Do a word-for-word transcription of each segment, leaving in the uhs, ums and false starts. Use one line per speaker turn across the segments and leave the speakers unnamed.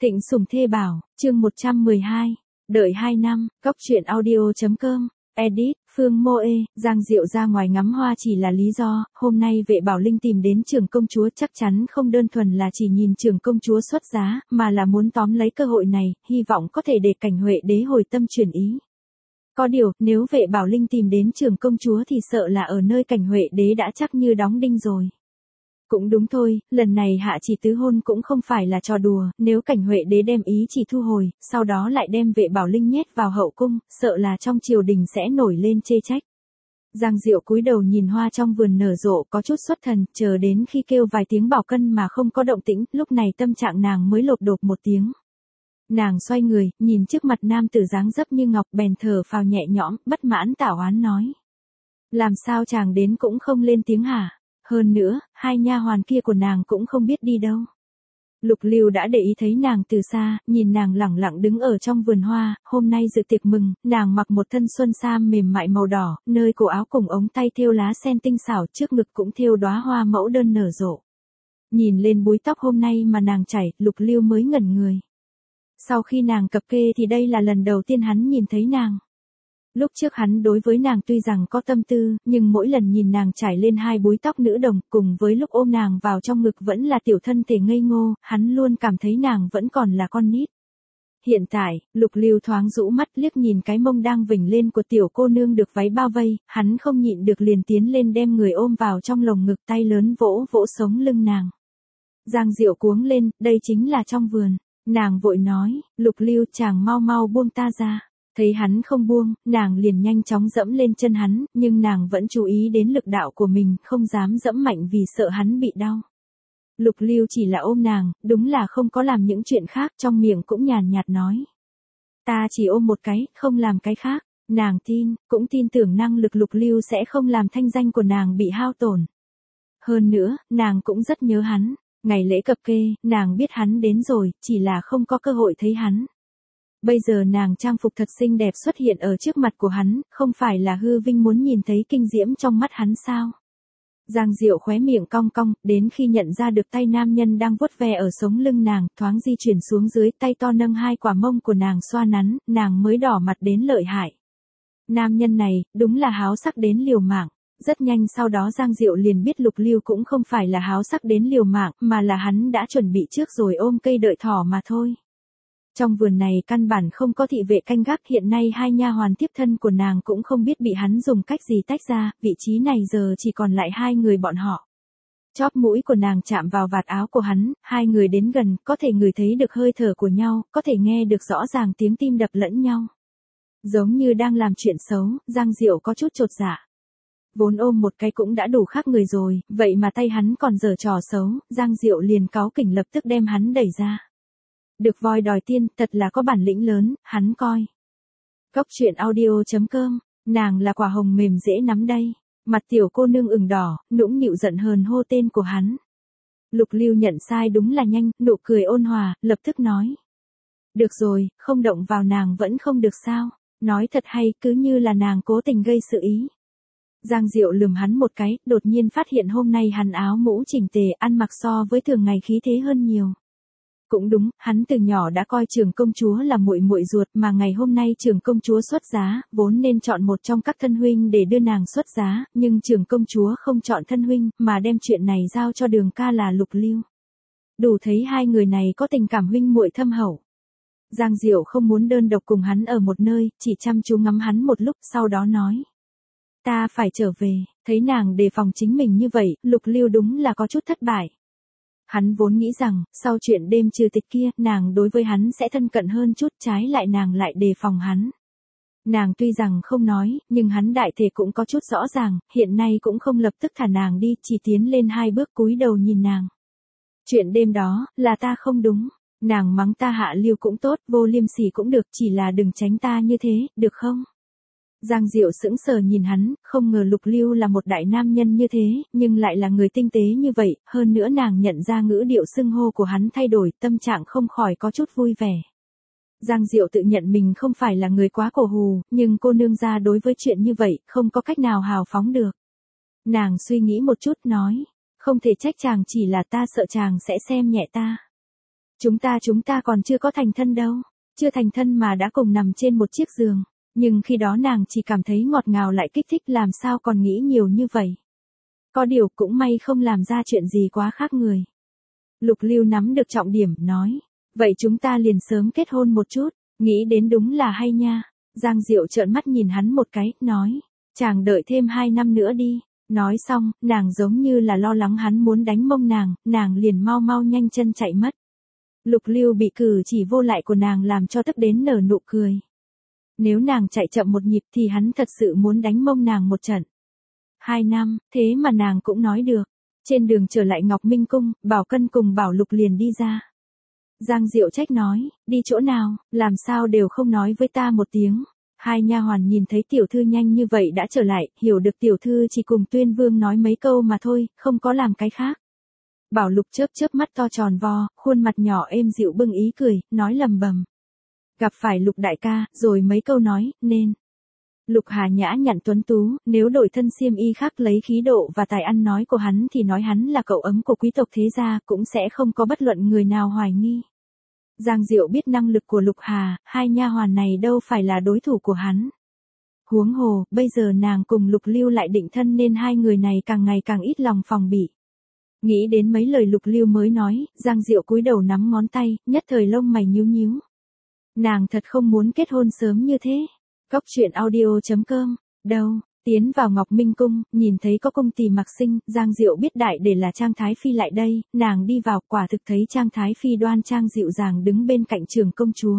Thịnh Sủng Thê Bảo, chương một trăm mười hai, đợi hai năm, Cóc truyện audio.com, edit, Phương Mô Ê, Giang Diệu ra ngoài ngắm hoa chỉ là lý do, hôm nay Vệ Bảo Linh tìm đến trưởng công chúa chắc chắn không đơn thuần là chỉ nhìn trưởng công chúa xuất giá, mà là muốn tóm lấy cơ hội này, hy vọng có thể để Cảnh Huệ đế hồi tâm chuyển ý. Có điều, nếu Vệ Bảo Linh tìm đến trưởng công chúa thì sợ là ở nơi Cảnh Huệ đế đã chắc như đóng đinh rồi. Cũng đúng thôi, lần này hạ chỉ tứ hôn cũng không phải là trò đùa, nếu Cảnh Huệ đế đem ý chỉ thu hồi, sau đó lại đem Vệ Bảo Linh nhét vào hậu cung, sợ là trong triều đình sẽ nổi lên chê trách. Giang Diệu cúi đầu nhìn hoa trong vườn nở rộ có chút xuất thần, chờ đến khi kêu vài tiếng bảo cân mà không có động tĩnh, lúc này tâm trạng nàng mới lột đột một tiếng. Nàng xoay người, nhìn trước mặt nam tử dáng dấp như ngọc bèn thở phào nhẹ nhõm, bất mãn tảo oán nói. Làm sao chàng đến cũng không lên tiếng hả? Hơn nữa, hai nha hoàn kia của nàng cũng không biết đi đâu. Lục Lưu đã để ý thấy nàng từ xa, nhìn nàng lẳng lặng đứng ở trong vườn hoa, hôm nay dự tiệc mừng, nàng mặc một thân xuân sam mềm mại màu đỏ, nơi cổ áo cùng ống tay thêu lá sen tinh xảo, trước ngực cũng thêu đóa hoa mẫu đơn nở rộ. Nhìn lên búi tóc hôm nay mà nàng chảy, Lục Lưu mới ngẩn người. Sau khi nàng cập kê thì đây là lần đầu tiên hắn nhìn thấy nàng. Lúc trước hắn đối với nàng tuy rằng có tâm tư, nhưng mỗi lần nhìn nàng trải lên hai búi tóc nữ đồng, cùng với lúc ôm nàng vào trong ngực vẫn là tiểu thân thể ngây ngô, hắn luôn cảm thấy nàng vẫn còn là con nít. Hiện tại, Lục Lưu thoáng rũ mắt liếc nhìn cái mông đang vểnh lên của tiểu cô nương được váy bao vây, hắn không nhịn được liền tiến lên đem người ôm vào trong lồng ngực, tay lớn vỗ vỗ sống lưng nàng. Giang Diệu cuống lên, đây chính là trong vườn. Nàng vội nói, Lục Lưu chàng mau mau buông ta ra. Thấy hắn không buông, nàng liền nhanh chóng dẫm lên chân hắn, nhưng nàng vẫn chú ý đến lực đạo của mình, không dám dẫm mạnh vì sợ hắn bị đau. Lục Lưu chỉ là ôm nàng, đúng là không có làm những chuyện khác, trong miệng cũng nhàn nhạt nói. Ta chỉ ôm một cái, không làm cái khác. Nàng tin, cũng tin tưởng năng lực Lục Lưu sẽ không làm thanh danh của nàng bị hao tổn. Hơn nữa, nàng cũng rất nhớ hắn. Ngày lễ cập kê, nàng biết hắn đến rồi, chỉ là không có cơ hội thấy hắn. Bây giờ nàng trang phục thật xinh đẹp xuất hiện ở trước mặt của hắn, không phải là hư vinh muốn nhìn thấy kinh diễm trong mắt hắn sao? Giang Diệu khóe miệng cong cong, đến khi nhận ra được tay nam nhân đang vuốt ve ở sống lưng nàng, thoáng di chuyển xuống dưới, tay to nâng hai quả mông của nàng xoa nắn, nàng mới đỏ mặt đến lợi hại. Nam nhân này, đúng là háo sắc đến liều mạng. Rất nhanh sau đó Giang Diệu liền biết Lục Lưu cũng không phải là háo sắc đến liều mạng, mà là hắn đã chuẩn bị trước rồi ôm cây đợi thỏ mà thôi. Trong vườn này căn bản không có thị vệ canh gác, hiện nay hai nha hoàn tiếp thân của nàng cũng không biết bị hắn dùng cách gì tách ra, vị trí này giờ chỉ còn lại hai người bọn họ. Chóp mũi của nàng chạm vào vạt áo của hắn, hai người đến gần, có thể ngửi thấy được hơi thở của nhau, có thể nghe được rõ ràng tiếng tim đập lẫn nhau. Giống như đang làm chuyện xấu, Giang Diệu có chút chột dạ. Vốn ôm một cái cũng đã đủ khác người rồi, vậy mà tay hắn còn giở trò xấu, Giang Diệu liền cáu kỉnh lập tức đem hắn đẩy ra. Được voi đòi tiên, thật là có bản lĩnh lớn, hắn coi. Cóc truyện audio.com, nàng là quả hồng mềm dễ nắm đây. Mặt tiểu cô nương ửng đỏ, nũng nịu giận hờn hô tên của hắn. Lục Lưu nhận sai đúng là nhanh, nụ cười ôn hòa, lập tức nói. Được rồi, không động vào nàng vẫn không được sao, nói thật hay, cứ như là nàng cố tình gây sự ý. Giang Diệu lườm hắn một cái, đột nhiên phát hiện hôm nay hắn áo mũ chỉnh tề, ăn mặc so với thường ngày khí thế hơn nhiều. Cũng đúng, hắn từ nhỏ đã coi trưởng công chúa là muội muội ruột, mà ngày hôm nay trưởng công chúa xuất giá, vốn nên chọn một trong các thân huynh để đưa nàng xuất giá, nhưng trưởng công chúa không chọn thân huynh, mà đem chuyện này giao cho Đường ca là Lục Lưu. Đủ thấy hai người này có tình cảm huynh muội thâm hậu. Giang Diệu không muốn đơn độc cùng hắn ở một nơi, chỉ chăm chú ngắm hắn một lúc, sau đó nói. Ta phải trở về, thấy nàng đề phòng chính mình như vậy, Lục Lưu đúng là có chút thất bại. Hắn vốn nghĩ rằng, sau chuyện đêm trừ tịch kia, nàng đối với hắn sẽ thân cận hơn chút, trái lại nàng lại đề phòng hắn. Nàng tuy rằng không nói, nhưng hắn đại thể cũng có chút rõ ràng, hiện nay cũng không lập tức thả nàng đi, chỉ tiến lên hai bước cúi đầu nhìn nàng. Chuyện đêm đó, là ta không đúng, nàng mắng ta hạ lưu cũng tốt, vô liêm sỉ cũng được, chỉ là đừng tránh ta như thế, được không? Giang Diệu sững sờ nhìn hắn, không ngờ Lục Lưu là một đại nam nhân như thế, nhưng lại là người tinh tế như vậy, hơn nữa nàng nhận ra ngữ điệu xưng hô của hắn thay đổi, tâm trạng không khỏi có chút vui vẻ. Giang Diệu tự nhận mình không phải là người quá cổ hù, nhưng cô nương gia đối với chuyện như vậy, không có cách nào hào phóng được. Nàng suy nghĩ một chút nói, không thể trách chàng, chỉ là ta sợ chàng sẽ xem nhẹ ta. Chúng ta chúng ta còn chưa có thành thân đâu. Chưa thành thân mà đã cùng nằm trên một chiếc giường. Nhưng khi đó nàng chỉ cảm thấy ngọt ngào lại kích thích, làm sao còn nghĩ nhiều như vậy. Có điều cũng may không làm ra chuyện gì quá khác người. Lục Lưu nắm được trọng điểm, nói. Vậy chúng ta liền sớm kết hôn một chút, nghĩ đến đúng là hay nha. Giang Diệu trợn mắt nhìn hắn một cái, nói. Chàng đợi thêm hai năm nữa đi. Nói xong, nàng giống như là lo lắng hắn muốn đánh mông nàng, nàng liền mau mau nhanh chân chạy mất. Lục Lưu bị cử chỉ vô lại của nàng làm cho tức đến nở nụ cười. Nếu nàng chạy chậm một nhịp thì hắn thật sự muốn đánh mông nàng một trận. Hai năm, thế mà nàng cũng nói được. Trên đường trở lại Ngọc Minh Cung, Bảo Cân cùng Bảo Lục liền đi ra. Giang Diệu trách nói, đi chỗ nào, làm sao đều không nói với ta một tiếng. Hai nha hoàn nhìn thấy tiểu thư nhanh như vậy đã trở lại, hiểu được tiểu thư chỉ cùng Tuyên Vương nói mấy câu mà thôi, không có làm cái khác. Bảo Lục chớp chớp mắt to tròn vo, khuôn mặt nhỏ êm dịu bưng ý cười, nói lầm bầm. Gặp phải Lục đại ca, rồi mấy câu nói, nên. Lục Hà nhã nhặn tuấn tú, nếu đổi thân xiêm y khác lấy khí độ và tài ăn nói của hắn thì nói hắn là cậu ấm của quý tộc thế gia, cũng sẽ không có bất luận người nào hoài nghi. Giang Diệu biết năng lực của Lục Hà, hai nha hoàn này đâu phải là đối thủ của hắn. Huống hồ, bây giờ nàng cùng Lục Lưu lại định thân nên hai người này càng ngày càng ít lòng phòng bị. Nghĩ đến mấy lời Lục Lưu mới nói, Giang Diệu cúi đầu nắm ngón tay, nhất thời lông mày nhíu nhíu. Nàng thật không muốn kết hôn sớm như thế. Góc truyện audio chấm com, đâu, tiến vào Ngọc Minh Cung, nhìn thấy có cung tỳ mặc sinh, Giang Diệu biết đại để là Trang Thái Phi lại đây, nàng đi vào quả thực thấy Trang Thái Phi đoan trang dịu dàng đứng bên cạnh trưởng công chúa.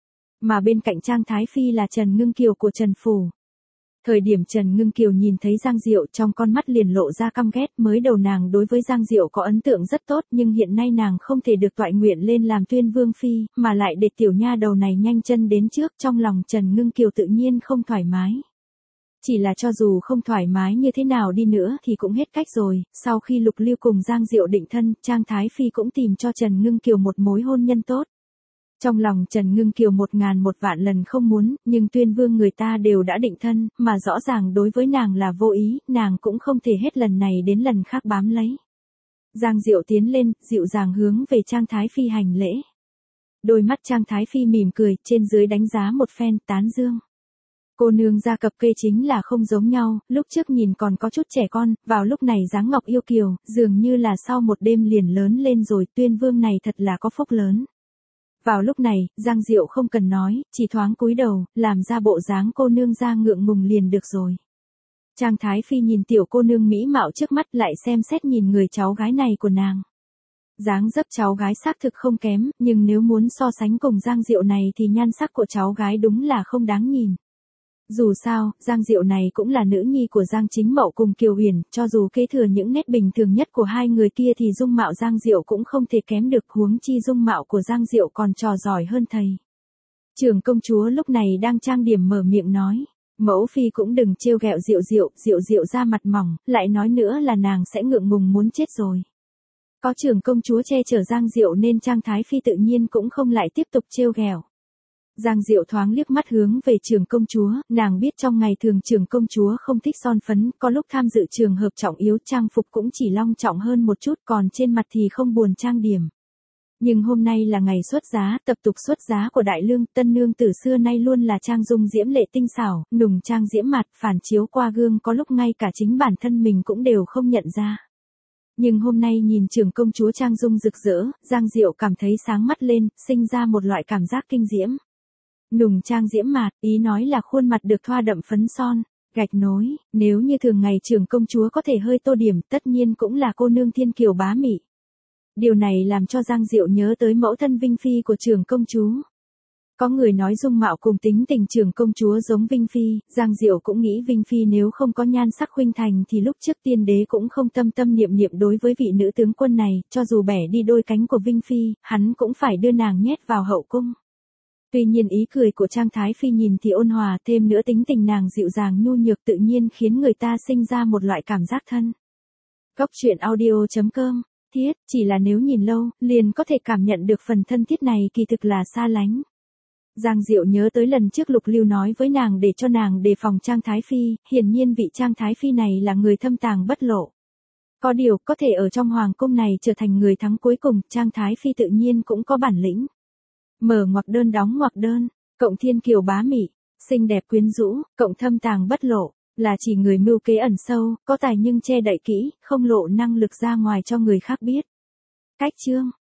Mà bên cạnh Trang Thái Phi là Trần Ngưng Kiều của Trần Phủ. Thời điểm Trần Ngưng Kiều nhìn thấy Giang Diệu trong con mắt liền lộ ra căm ghét, mới đầu nàng đối với Giang Diệu có ấn tượng rất tốt nhưng hiện nay nàng không thể được toại nguyện lên làm Tuyên Vương Phi, mà lại để tiểu nha đầu này nhanh chân đến trước, trong lòng Trần Ngưng Kiều tự nhiên không thoải mái. Chỉ là cho dù không thoải mái như thế nào đi nữa thì cũng hết cách rồi, sau khi Lục Lưu cùng Giang Diệu định thân, Trang Thái Phi cũng tìm cho Trần Ngưng Kiều một mối hôn nhân tốt. Trong lòng Trần Ngưng Kiều một ngàn một vạn lần không muốn, nhưng Tuyên Vương người ta đều đã định thân, mà rõ ràng đối với nàng là vô ý, nàng cũng không thể hết lần này đến lần khác bám lấy. Giang Diệu tiến lên, dịu dàng hướng về Trang Thái Phi hành lễ. Đôi mắt Trang Thái Phi mỉm cười, trên dưới đánh giá một phen, tán dương. Cô nương gia cập kê chính là không giống nhau, lúc trước nhìn còn có chút trẻ con, vào lúc này dáng ngọc yêu kiều, dường như là sau một đêm liền lớn lên rồi, Tuyên Vương này thật là có phúc lớn. Vào lúc này, Giang Diệu không cần nói, chỉ thoáng cúi đầu, làm ra bộ dáng cô nương ra ngượng ngùng liền được rồi. Trang Thái Phi nhìn tiểu cô nương mỹ mạo trước mắt lại xem xét nhìn người cháu gái này của nàng. Dáng dấp cháu gái xác thực không kém, nhưng nếu muốn so sánh cùng Giang Diệu này thì nhan sắc của cháu gái đúng là không đáng nhìn. Dù sao, Giang Diệu này cũng là nữ nhi của Giang Chính Mậu cùng Kiều Huyền, cho dù kế thừa những nét bình thường nhất của hai người kia thì dung mạo Giang Diệu cũng không thể kém được, huống chi dung mạo của Giang Diệu còn trò giỏi hơn thầy. Trưởng công chúa lúc này đang trang điểm mở miệng nói, mẫu phi cũng đừng trêu ghẹo Diệu Diệu, Diệu Diệu ra mặt mỏng, lại nói nữa là nàng sẽ ngượng ngùng muốn chết rồi. Có trưởng công chúa che chở Giang Diệu nên Trang Thái Phi tự nhiên cũng không lại tiếp tục trêu ghẹo. Giang Diệu thoáng liếc mắt hướng về trưởng công chúa, nàng biết trong ngày thường trưởng công chúa không thích son phấn, có lúc tham dự trường hợp trọng yếu trang phục cũng chỉ long trọng hơn một chút, còn trên mặt thì không buồn trang điểm. Nhưng hôm nay là ngày xuất giá, tập tục xuất giá của Đại Lương, tân nương từ xưa nay luôn là trang dung diễm lệ tinh xảo, nùng trang diễm mặt, phản chiếu qua gương có lúc ngay cả chính bản thân mình cũng đều không nhận ra. Nhưng hôm nay nhìn trưởng công chúa trang dung rực rỡ, Giang Diệu cảm thấy sáng mắt lên, sinh ra một loại cảm giác kinh diễm. Nùng trang diễm mạt, ý nói là khuôn mặt được thoa đậm phấn son, gạch nối, nếu như thường ngày trưởng công chúa có thể hơi tô điểm, tất nhiên cũng là cô nương thiên kiều bá mị. Điều này làm cho Giang Diệu nhớ tới mẫu thân Vinh Phi của trưởng công chúa. Có người nói dung mạo cùng tính tình trưởng công chúa giống Vinh Phi, Giang Diệu cũng nghĩ Vinh Phi nếu không có nhan sắc khuynh thành thì lúc trước tiên đế cũng không tâm tâm niệm niệm đối với vị nữ tướng quân này, cho dù bẻ đi đôi cánh của Vinh Phi, hắn cũng phải đưa nàng nhét vào hậu cung. Tuy nhiên ý cười của Trang Thái Phi nhìn thì ôn hòa, thêm nữa tính tình nàng dịu dàng nhu nhược tự nhiên khiến người ta sinh ra một loại cảm giác thân. Góc truyện audio chấm com, thiết, chỉ là nếu nhìn lâu, liền có thể cảm nhận được phần thân thiết này kỳ thực là xa lánh. Giang Diệu nhớ tới lần trước Lục Lưu nói với nàng để cho nàng đề phòng Trang Thái Phi, hiển nhiên vị Trang Thái Phi này là người thâm tàng bất lộ. Có điều, có thể ở trong hoàng cung này trở thành người thắng cuối cùng, Trang Thái Phi tự nhiên cũng có bản lĩnh. Mở ngoặc đơn đóng ngoặc đơn, cộng thiên kiều bá mị, xinh đẹp quyến rũ, cộng thâm tàng bất lộ, là chỉ người mưu kế ẩn sâu, có tài nhưng che đậy kỹ, không lộ năng lực ra ngoài cho người khác biết. Cách chương